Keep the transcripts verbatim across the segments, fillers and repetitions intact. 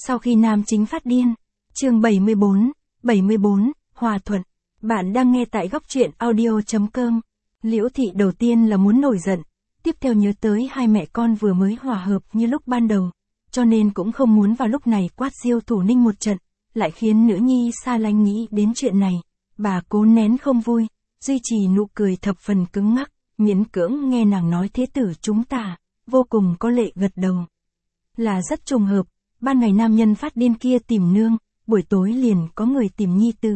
Sau khi nam chính phát điên. Chương bảy mươi bốn, bảy mươi bốn, hòa thuận. Bạn đang nghe tại góc truyện audio chấm com. Liễu Thị đầu tiên là muốn nổi giận, tiếp theo nhớ tới hai mẹ con vừa mới hòa hợp như lúc ban đầu, cho nên cũng không muốn vào lúc này quát Diêu Thủ Ninh một trận, lại khiến nữ nhi xa lánh nghĩ đến chuyện này. Bà cố nén không vui, duy trì nụ cười thập phần cứng ngắc, miễn cưỡng nghe nàng nói thế tử chúng ta, vô cùng có lệ gật đầu. Là rất trùng hợp, ban ngày nam nhân phát điên kia tìm nương, buổi tối liền có người tìm nhi tử.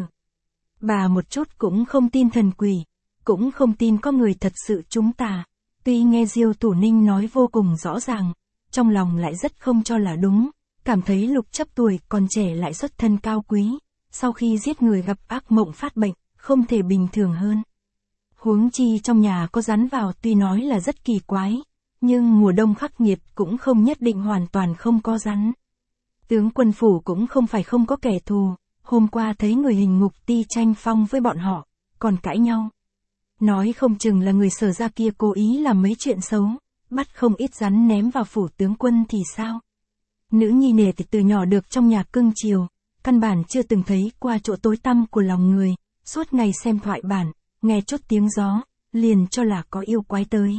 Bà một chút cũng không tin thần quỷ, cũng không tin có người thật sự chúng ta. Tuy nghe Diêu Thủ Ninh nói vô cùng rõ ràng, trong lòng lại rất không cho là đúng, cảm thấy Lục Chấp tuổi còn trẻ lại xuất thân cao quý, sau khi giết người gặp ác mộng phát bệnh, không thể bình thường hơn. Huống chi trong nhà có rắn vào tuy nói là rất kỳ quái, nhưng mùa đông khắc nghiệt cũng không nhất định hoàn toàn không có rắn. Tướng quân phủ cũng không phải không có kẻ thù, hôm qua thấy người hình ngục ti tranh phong với bọn họ, còn cãi nhau. Nói không chừng là người Sở gia kia cố ý làm mấy chuyện xấu, bắt không ít rắn ném vào phủ tướng quân thì sao? Nữ nhi nề thì từ nhỏ được trong nhà cưng chiều, căn bản chưa từng thấy qua chỗ tối tăm của lòng người, suốt ngày xem thoại bản, nghe chút tiếng gió, liền cho là có yêu quái tới.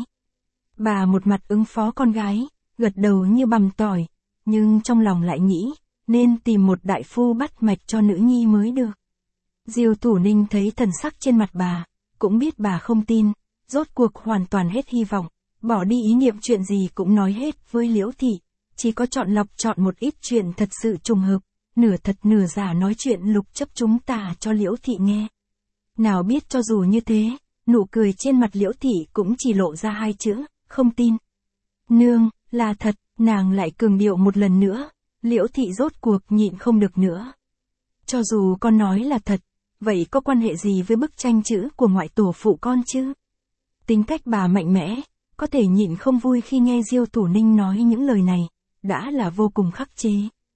Bà một mặt ứng phó con gái, gật đầu như bằm tỏi, nhưng trong lòng lại nghĩ, nên tìm một đại phu bắt mạch cho nữ nhi mới được. Diêu Thủ Ninh thấy thần sắc trên mặt bà, cũng biết bà không tin, rốt cuộc hoàn toàn hết hy vọng, bỏ đi ý niệm chuyện gì cũng nói hết với Liễu Thị, chỉ có chọn lọc chọn một ít chuyện thật sự trùng hợp, nửa thật nửa giả nói chuyện Lục Chấp chúng ta cho Liễu Thị nghe. Nào biết cho dù như thế, nụ cười trên mặt Liễu Thị cũng chỉ lộ ra hai chữ, không tin. Nương, là thật, nàng lại cường điệu một lần nữa, Liễu Thị rốt cuộc nhịn không được nữa. Cho dù con nói là thật, vậy có quan hệ gì với bức tranh chữ của ngoại tổ phụ con chứ? Tính cách bà mạnh mẽ, có thể nhịn không vui khi nghe Diêu Thủ Ninh nói những lời này, đã là vô cùng khắc chế.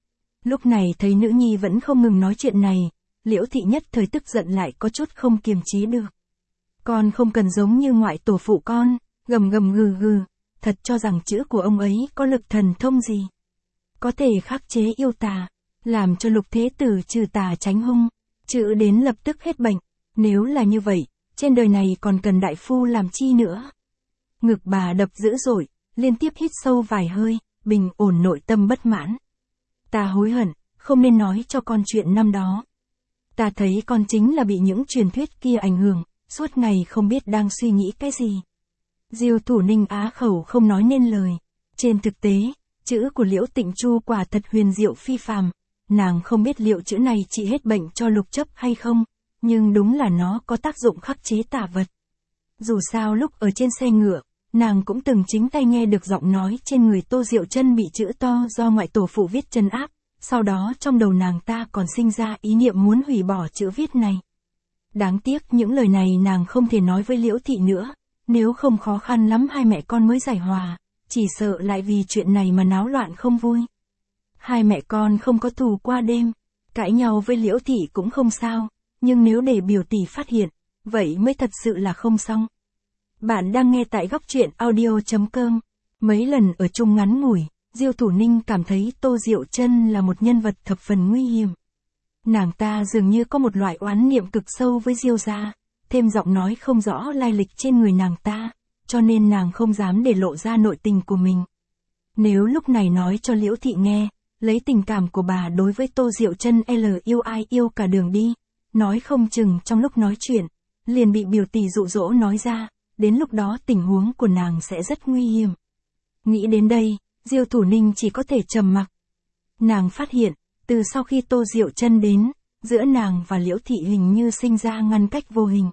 Lúc này thấy nữ nhi vẫn không ngừng nói chuyện này, Liễu Thị nhất thời tức giận lại có chút không kiềm chế được. Con không cần giống như ngoại tổ phụ con, gầm gầm gừ gừ, thật cho rằng chữ của ông ấy có lực thần thông gì. Có thể khắc chế yêu tà, làm cho Lục thế tử trừ tà tránh hung, chữ đến lập tức hết bệnh. Nếu là như vậy, trên đời này còn cần đại phu làm chi nữa. Ngực bà đập dữ dội, liên tiếp hít sâu vài hơi, bình ổn nội tâm bất mãn. Ta hối hận, không nên nói cho con chuyện năm đó. Ta thấy con chính là bị những truyền thuyết kia ảnh hưởng, suốt ngày không biết đang suy nghĩ cái gì. Diêu Thủ Ninh á khẩu không nói nên lời. Trên thực tế, chữ của Liễu Tịnh Chu quả thật huyền diệu phi phàm. Nàng không biết liệu chữ này trị hết bệnh cho Lục Chấp hay không, nhưng đúng là nó có tác dụng khắc chế tà vật. Dù sao lúc ở trên xe ngựa, nàng cũng từng chính tay nghe được giọng nói trên người Tô Diệu Chân bị chữ to do ngoại tổ phụ viết trấn áp, sau đó trong đầu nàng ta còn sinh ra ý niệm muốn hủy bỏ chữ viết này. Đáng tiếc những lời này nàng không thể nói với Liễu Thị nữa, nếu không khó khăn lắm hai mẹ con mới giải hòa, chỉ sợ lại vì chuyện này mà náo loạn không vui. Hai mẹ con không có thù qua đêm, cãi nhau với Liễu Thị cũng không sao, nhưng nếu để biểu tỷ phát hiện, vậy mới thật sự là không xong. Bạn đang nghe tại góc truyện audio chấm com. Mấy lần ở chung ngắn ngủi, Diêu Thủ Ninh cảm thấy Tô Diệu Chân là một nhân vật thập phần nguy hiểm. Nàng ta dường như có một loại oán niệm cực sâu với Diêu gia, thêm giọng nói không rõ lai lịch trên người nàng ta, cho nên nàng không dám để lộ ra nội tình của mình. Nếu lúc này nói cho Liễu Thị nghe, lấy tình cảm của bà đối với Tô Diệu Chân L yêu ai yêu cả đường đi, nói không chừng trong lúc nói chuyện, liền bị biểu tỷ dụ dỗ nói ra, đến lúc đó tình huống của nàng sẽ rất nguy hiểm. Nghĩ đến đây, Diêu Thủ Ninh chỉ có thể trầm mặc. Nàng phát hiện, từ sau khi Tô Diệu Chân đến, giữa nàng và Liễu Thị hình như sinh ra ngăn cách vô hình.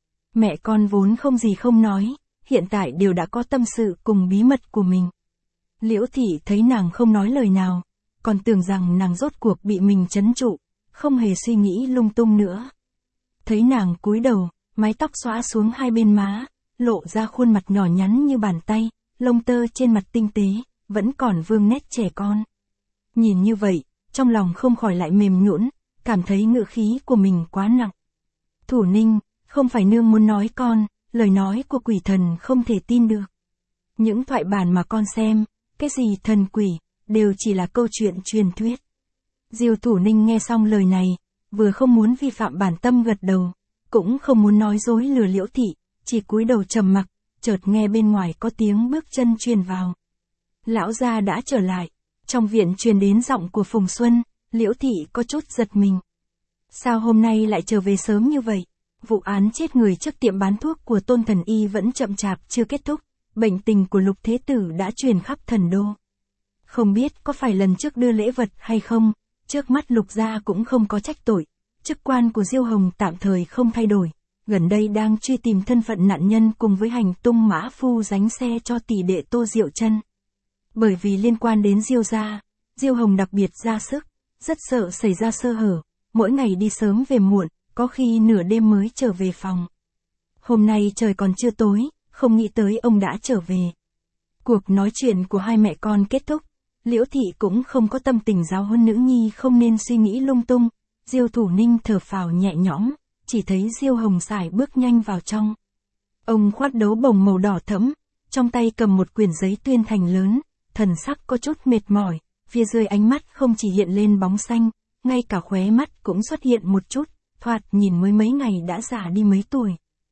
Mẹ con vốn không gì không nói, hiện tại đều đã có tâm sự cùng bí mật của mình. Liễu Thị thấy nàng không nói lời nào, còn tưởng rằng nàng rốt cuộc bị mình trấn trụ, không hề suy nghĩ lung tung nữa. Thấy nàng cúi đầu, mái tóc xõa xuống hai bên má, lộ ra khuôn mặt nhỏ nhắn như bàn tay, lông tơ trên mặt tinh tế, vẫn còn vương nét trẻ con. Nhìn như vậy, trong lòng không khỏi lại mềm nhũn, cảm thấy ngữ khí của mình quá nặng. Thủ Ninh, không phải nương muốn nói con, lời nói của quỷ thần không thể tin được. Những thoại bản mà con xem, cái gì thần quỷ, đều chỉ là câu chuyện truyền thuyết. Diêu Thủ Ninh nghe xong lời này, vừa không muốn vi phạm bản tâm gật đầu, cũng không muốn nói dối lừa Liễu Thị, chỉ cúi đầu trầm mặc, chợt nghe bên ngoài có tiếng bước chân truyền vào. Lão gia đã trở lại, trong viện truyền đến giọng của Phùng Xuân, Liễu Thị có chút giật mình. Sao hôm nay lại trở về sớm như vậy? Vụ án chết người trước tiệm bán thuốc của Tôn Thần Y vẫn chậm chạp chưa kết thúc, bệnh tình của Lục Thế Tử đã truyền khắp thần đô. Không biết có phải lần trước đưa lễ vật hay không, trước mắt Lục gia cũng không có trách tội, chức quan của Diêu Hồng tạm thời không thay đổi, gần đây đang truy tìm thân phận nạn nhân cùng với hành tung mã phu giánh xe cho tỷ đệ Tô Diệu Chân. Bởi vì liên quan đến Diêu gia, Diêu Hồng đặc biệt ra sức, rất sợ xảy ra sơ hở, mỗi ngày đi sớm về muộn, có khi nửa đêm mới trở về phòng. Hôm nay trời còn chưa tối, không nghĩ tới ông đã trở về. Cuộc nói chuyện của hai mẹ con kết thúc, Liễu Thị cũng không có tâm tình giáo huấn nữ nhi không nên suy nghĩ lung tung. Diêu Thủ Ninh thở phào nhẹ nhõm, chỉ thấy Diêu Hồng sải bước nhanh vào trong. Ông khoác đấu bồng màu đỏ thẫm, trong tay cầm một quyển giấy tuyên thành lớn, thần sắc có chút mệt mỏi, phía dưới ánh mắt không chỉ hiện lên bóng xanh, ngay cả khóe mắt cũng xuất hiện một chút, thoạt nhìn mới mấy ngày đã già đi mấy tuổi.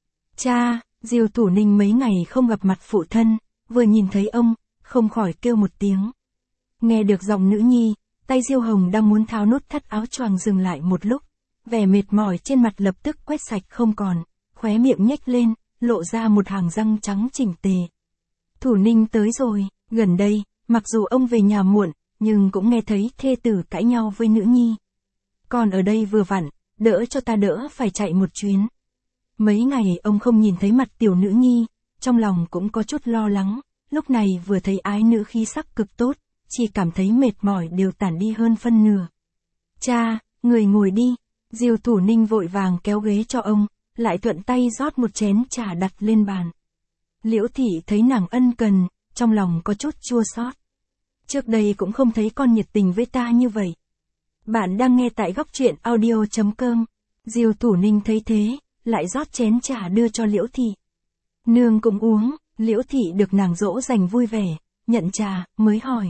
Cha, Diêu Thủ Ninh mấy ngày không gặp mặt phụ thân, vừa nhìn thấy ông, không khỏi kêu một tiếng. Nghe được giọng nữ nhi, tay Diêu Hồng đang muốn tháo nút thắt áo choàng dừng lại một lúc, vẻ mệt mỏi trên mặt lập tức quét sạch không còn, khóe miệng nhếch lên, lộ ra một hàng răng trắng chỉnh tề. Thủ Ninh tới rồi, gần đây, mặc dù ông về nhà muộn, nhưng cũng nghe thấy thê tử cãi nhau với nữ nhi. Còn ở đây vừa vặn, đỡ cho ta đỡ phải chạy một chuyến. Mấy ngày ông không nhìn thấy mặt tiểu nữ nhi, trong lòng cũng có chút lo lắng, lúc này vừa thấy ái nữ khí sắc cực tốt, chỉ cảm thấy mệt mỏi đều tản đi hơn phân nửa. Cha, người ngồi đi, Diêu Thủ Ninh vội vàng kéo ghế cho ông, lại thuận tay rót một chén trà đặt lên bàn. Liễu Thị thấy nàng ân cần, trong lòng có chút chua xót. Trước đây cũng không thấy con nhiệt tình với ta như vậy. Bạn đang nghe tại góc truyện audio chấm com. Diêu Thủ Ninh thấy thế, lại rót chén trà đưa cho Liễu Thị. Nương cũng uống, Liễu Thị được nàng dỗ dành vui vẻ, nhận trà, mới hỏi.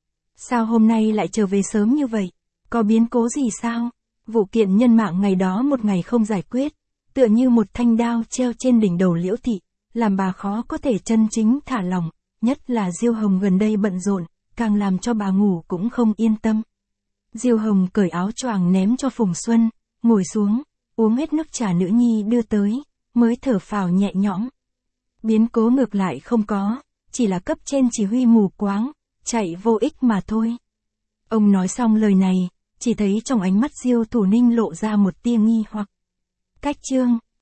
Sao hôm nay lại trở về sớm như vậy? Có biến cố gì sao? Vụ kiện nhân mạng ngày đó một ngày không giải quyết, tựa như một thanh đao treo trên đỉnh đầu Liễu Thị, làm bà khó có thể chân chính thả lỏng, nhất là Diêu Hồng gần đây bận rộn, càng làm cho bà ngủ cũng không yên tâm. Diêu Hồng cởi áo choàng ném cho Phùng Xuân, ngồi xuống, uống hết nước trà nữ nhi đưa tới, mới thở phào nhẹ nhõm. Biến cố ngược lại không có, chỉ là cấp trên chỉ huy mù quáng, chạy vô ích mà thôi. Ông nói xong lời này, chỉ thấy trong ánh mắt Diêu Thủ Ninh lộ ra một tia nghi hoặc. Cách chương